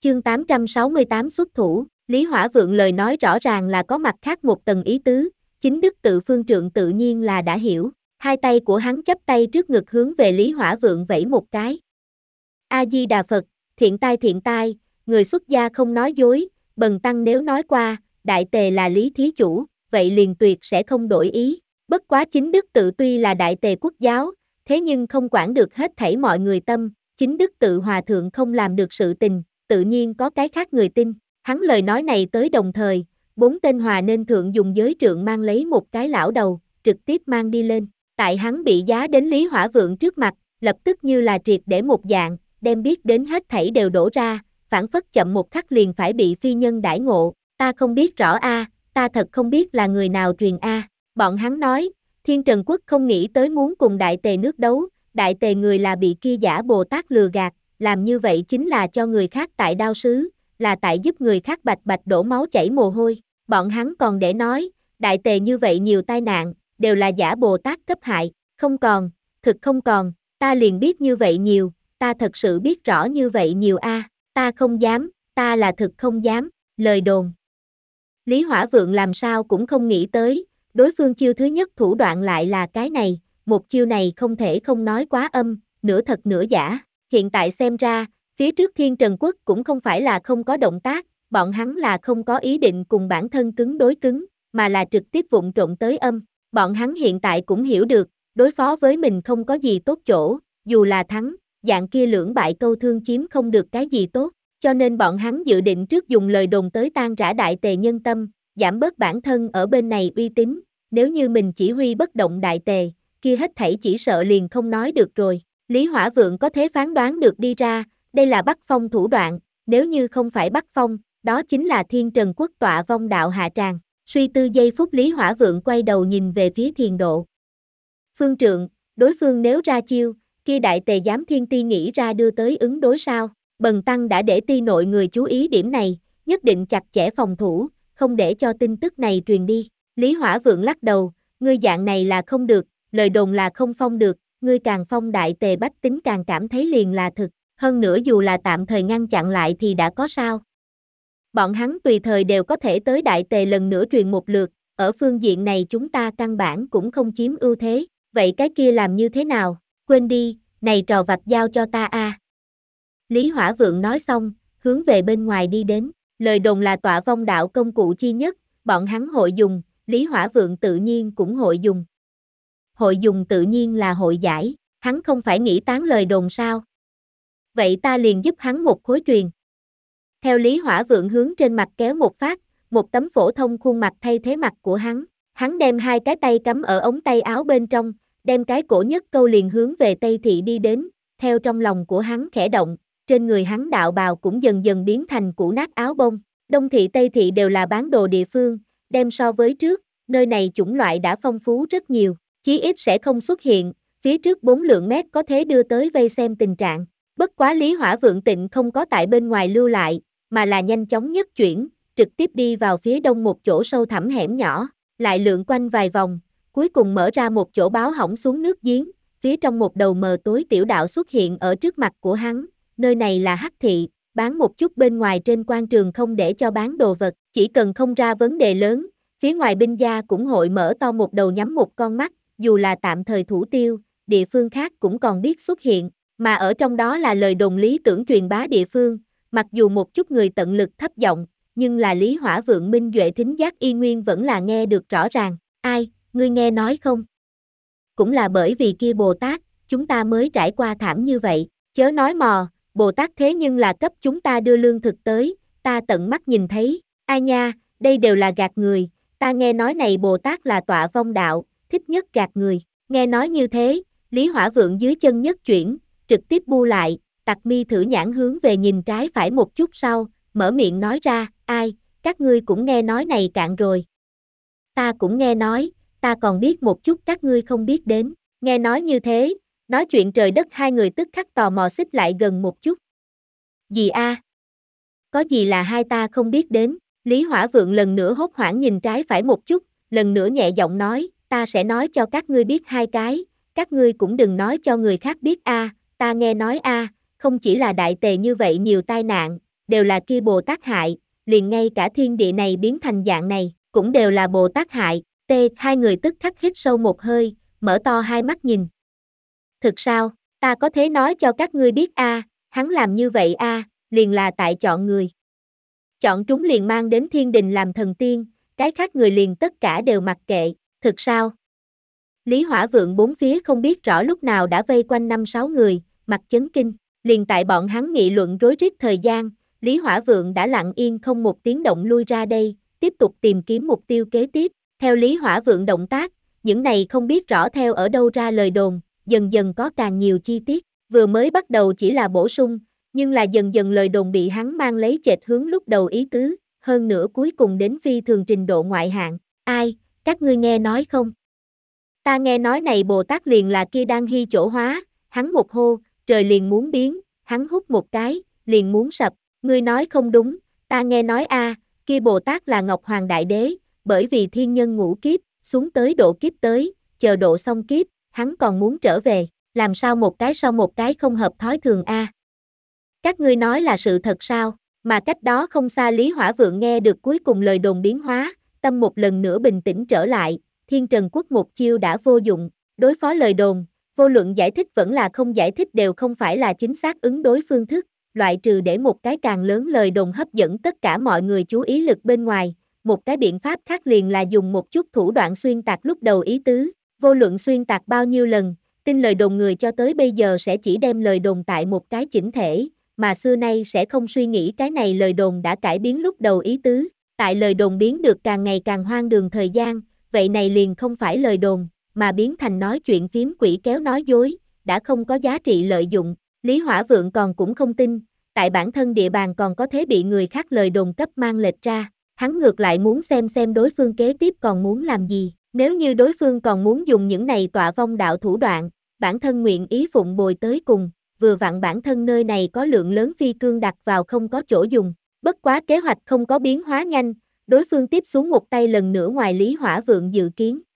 Chương 868 xuất thủ, Lý Hỏa Vượng lời nói rõ ràng là có mặt khác một tầng ý tứ, chính Đức Tự Phương Trượng tự nhiên là đã hiểu, hai tay của hắn chắp tay trước ngực hướng về Lý Hỏa Vượng vẫy một cái. A-di-đà Phật, thiện tai, người xuất gia không nói dối, bần tăng nếu nói qua, đại tề là Lý thí chủ, vậy liền tuyệt sẽ không đổi ý, bất quá chính Đức Tự tuy là đại tề quốc giáo, thế nhưng không quản được hết thảy mọi người tâm, chính Đức Tự hòa thượng không làm được sự tình, tự nhiên có cái khác người tin. Hắn lời nói này tới đồng thời, 4 tên hòa nên thượng dùng giới trượng mang lấy một cái lão đầu, trực tiếp mang đi lên. Tại hắn bị giá đến Lý Hỏa Vượng trước mặt, lập tức như là triệt để một dạng, đem biết đến hết thảy đều đổ ra, phản phất chậm một khắc liền phải bị phi nhân đãi ngộ. Ta không biết rõ a, ta thật không biết là người nào truyền a. Bọn hắn nói, Thiên Trần Quốc không nghĩ tới muốn cùng Đại Tề nước đấu, Đại Tề người là bị kia giả Bồ Tát lừa gạt, làm như vậy chính là cho người khác tại đao sứ, là tại giúp người khác bạch bạch đổ máu chảy mồ hôi. Bọn hắn còn để nói, Đại Tề như vậy nhiều tai nạn, đều là giả Bồ Tát cấp hại, không còn, thực không còn, ta liền biết như vậy nhiều, ta thật sự biết rõ như vậy nhiều a, ta không dám, ta là thực không dám, lời đồn. Lý Hỏa Vượng làm sao cũng không nghĩ tới, đối phương chiêu thứ nhất thủ đoạn lại là cái này, một chiêu này không thể không nói quá âm, nửa thật nửa giả, hiện tại xem ra, phía trước Thiên Trần Quốc cũng không phải là không có động tác, bọn hắn là không có ý định cùng bản thân cứng đối cứng, mà là trực tiếp vụng trộn tới âm, bọn hắn hiện tại cũng hiểu được, đối phó với mình không có gì tốt chỗ, dù là thắng, dạng kia lưỡng bại câu thương chiếm không được cái gì tốt, cho nên bọn hắn dự định trước dùng lời đồn tới tan rã Đại Tề nhân tâm, giảm bớt bản thân ở bên này uy tín, nếu như mình chỉ huy bất động Đại Tề, kia hết thảy chỉ sợ liền không nói được rồi. Lý Hỏa Vượng có thể phán đoán được đi ra, đây là Bắc Phong thủ đoạn, nếu như không phải Bắc Phong, đó chính là Thiên Trần Quốc tọa vong đạo hạ tràng. Suy tư giây phút Lý Hỏa Vượng quay đầu nhìn về phía Thiền Độ. Phương Trượng, đối phương nếu ra chiêu, kia Đại Tề dám Thiên Ti nghĩ ra đưa tới ứng đối sao? Bần tăng đã để ti nội người chú ý điểm này, nhất định chặt chẽ phòng thủ, không để cho tin tức này truyền đi. Lý Hỏa Vượng lắc đầu, ngươi dạng này là không được, lời đồn là không phong được, ngươi càng phong Đại Tề bách tính càng cảm thấy liền là thực, hơn nữa dù là tạm thời ngăn chặn lại thì đã có sao. Bọn hắn tùy thời đều có thể tới Đại Tề lần nữa truyền một lượt, ở phương diện này chúng ta căn bản cũng không chiếm ưu thế, vậy cái kia làm như thế nào, quên đi, này trò vặt giao cho ta a. Lý Hỏa Vượng nói xong, hướng về bên ngoài đi đến, lời đồn là tọa vong đạo công cụ chi nhất, bọn hắn hội dùng, Lý Hỏa Vượng tự nhiên cũng hội dùng. Hội dùng tự nhiên là hội giải, hắn không phải nghĩ tán lời đồn sao? Vậy ta liền giúp hắn một khối truyền. Theo Lý Hỏa Vượng hướng trên mặt kéo một phát, một tấm phổ thông khuôn mặt thay thế mặt của hắn đem hai cái tay cắm ở ống tay áo bên trong, đem cái cổ nhất câu liền hướng về Tây Thị đi đến, theo trong lòng của hắn khẽ động, trên người hắn đạo bào cũng dần dần biến thành cũ nát áo bông. Đông Thị Tây Thị đều là bán đồ địa phương, đem so với trước, nơi này chủng loại đã phong phú rất nhiều, chí ít sẽ không xuất hiện, phía trước 4 lượng mét có thể đưa tới vây xem tình trạng. Bất quá Lý Hỏa Vượng Tịnh không có tại bên ngoài lưu lại, mà là nhanh chóng nhất chuyển, trực tiếp đi vào phía đông một chỗ sâu thẳm hẻm nhỏ, lại lượn quanh vài vòng, cuối cùng mở ra một chỗ báo hỏng xuống nước giếng, phía trong một đầu mờ tối tiểu đạo xuất hiện ở trước mặt của hắn, nơi này là Hắc Thị, bán một chút bên ngoài trên quan trường không để cho bán đồ vật, chỉ cần không ra vấn đề lớn, phía ngoài binh gia cũng hội mở to một đầu nhắm một con mắt, dù là tạm thời thủ tiêu, địa phương khác cũng còn biết xuất hiện, mà ở trong đó là lời đồn lý tưởng truyền bá địa phương, mặc dù một chút người tận lực thấp giọng, nhưng là Lý Hỏa Vượng minh duệ thính giác y nguyên vẫn là nghe được rõ ràng, ai, ngươi nghe nói không? Cũng là bởi vì kia Bồ Tát, chúng ta mới trải qua thảm như vậy, chớ nói mò, Bồ Tát thế nhưng là cấp chúng ta đưa lương thực tới, ta tận mắt nhìn thấy, ai nha, đây đều là gạt người, ta nghe nói này Bồ Tát là tọa vong đạo, thích nhất gạt người, nghe nói như thế, Lý Hỏa Vượng dưới chân nhất chuyển, trực tiếp bu lại, tặc mi thử nhãn hướng về nhìn trái phải một chút sau, mở miệng nói ra, ai, các ngươi cũng nghe nói này cạn rồi. Ta cũng nghe nói, ta còn biết một chút các ngươi không biết đến, nghe nói như thế, nói chuyện trời đất hai người tức khắc tò mò xích lại gần một chút. Gì a? Có gì là hai ta không biết đến, Lý Hỏa Vượng lần nữa hốt hoảng nhìn trái phải một chút, lần nữa nhẹ giọng nói, ta sẽ nói cho các ngươi biết hai cái, các ngươi cũng đừng nói cho người khác biết a, ta nghe nói a, không chỉ là Đại Tề như vậy nhiều tai nạn, đều là kia Bồ Tát hại, liền ngay cả thiên địa này biến thành dạng này, cũng đều là Bồ Tát hại. Hai người tức khắc hít sâu một hơi, mở to hai mắt nhìn. Thực sao, ta có thể nói cho các ngươi biết hắn làm như vậy liền là tại chọn người. Chọn chúng liền mang đến thiên đình làm thần tiên, cái khác người liền tất cả đều mặc kệ, thực sao? Lý Hỏa Vượng bốn phía không biết rõ lúc nào đã vây quanh 5-6 người, mặt chấn kinh, liền tại bọn hắn nghị luận rối rít thời gian, Lý Hỏa Vượng đã lặng yên không một tiếng động lui ra đây, tiếp tục tìm kiếm mục tiêu kế tiếp, theo Lý Hỏa Vượng động tác, những này không biết rõ theo ở đâu ra lời đồn, dần dần có càng nhiều chi tiết, vừa mới bắt đầu chỉ là bổ sung, nhưng là dần dần lời đồn bị hắn mang lấy chệch hướng lúc đầu ý tứ, hơn nữa cuối cùng đến phi thường trình độ ngoại hạng, các ngươi nghe nói không? Ta nghe nói này Bồ Tát liền là kia đang hy chỗ hóa, hắn một hô, trời liền muốn biến, hắn hút một cái, liền muốn sập, ngươi nói không đúng, ta nghe nói kia Bồ Tát là Ngọc Hoàng Đại Đế, bởi vì thiên nhân ngũ kiếp, xuống tới độ kiếp tới, chờ độ xong kiếp, hắn còn muốn trở về, làm sao một cái sau một cái không hợp thói thường Các ngươi nói là sự thật sao? Mà cách đó không xa Lý Hỏa Vượng nghe được cuối cùng lời đồn biến hóa, tâm một lần nữa bình tĩnh trở lại, Thiên Trần Quốc một chiêu đã vô dụng, đối phó lời đồn, vô luận giải thích vẫn là không giải thích đều không phải là chính xác ứng đối phương thức, loại trừ để một cái càng lớn lời đồn hấp dẫn tất cả mọi người chú ý lực bên ngoài, một cái biện pháp khác liền là dùng một chút thủ đoạn xuyên tạc lúc đầu ý tứ, vô luận xuyên tạc bao nhiêu lần, tin lời đồn người cho tới bây giờ sẽ chỉ đem lời đồn tại một cái chỉnh thể, mà xưa nay sẽ không suy nghĩ cái này lời đồn đã cải biến lúc đầu ý tứ, tại lời đồn biến được càng ngày càng hoang đường thời gian, vậy này liền không phải lời đồn, mà biến thành nói chuyện phím quỷ kéo nói dối, đã không có giá trị lợi dụng, Lý Hỏa Vượng còn cũng không tin, tại bản thân địa bàn còn có thể bị người khác lời đồn cấp mang lệch ra, hắn ngược lại muốn xem đối phương kế tiếp còn muốn làm gì, nếu như đối phương còn muốn dùng những này tọa vong đạo thủ đoạn, bản thân nguyện ý phụng bồi tới cùng, vừa vặn bản thân nơi này có lượng lớn phi cương đặt vào không có chỗ dùng, bất quá kế hoạch không có biến hóa nhanh, đối phương tiếp xuống một tay lần nữa ngoài Lý Hỏa Vượng dự kiến,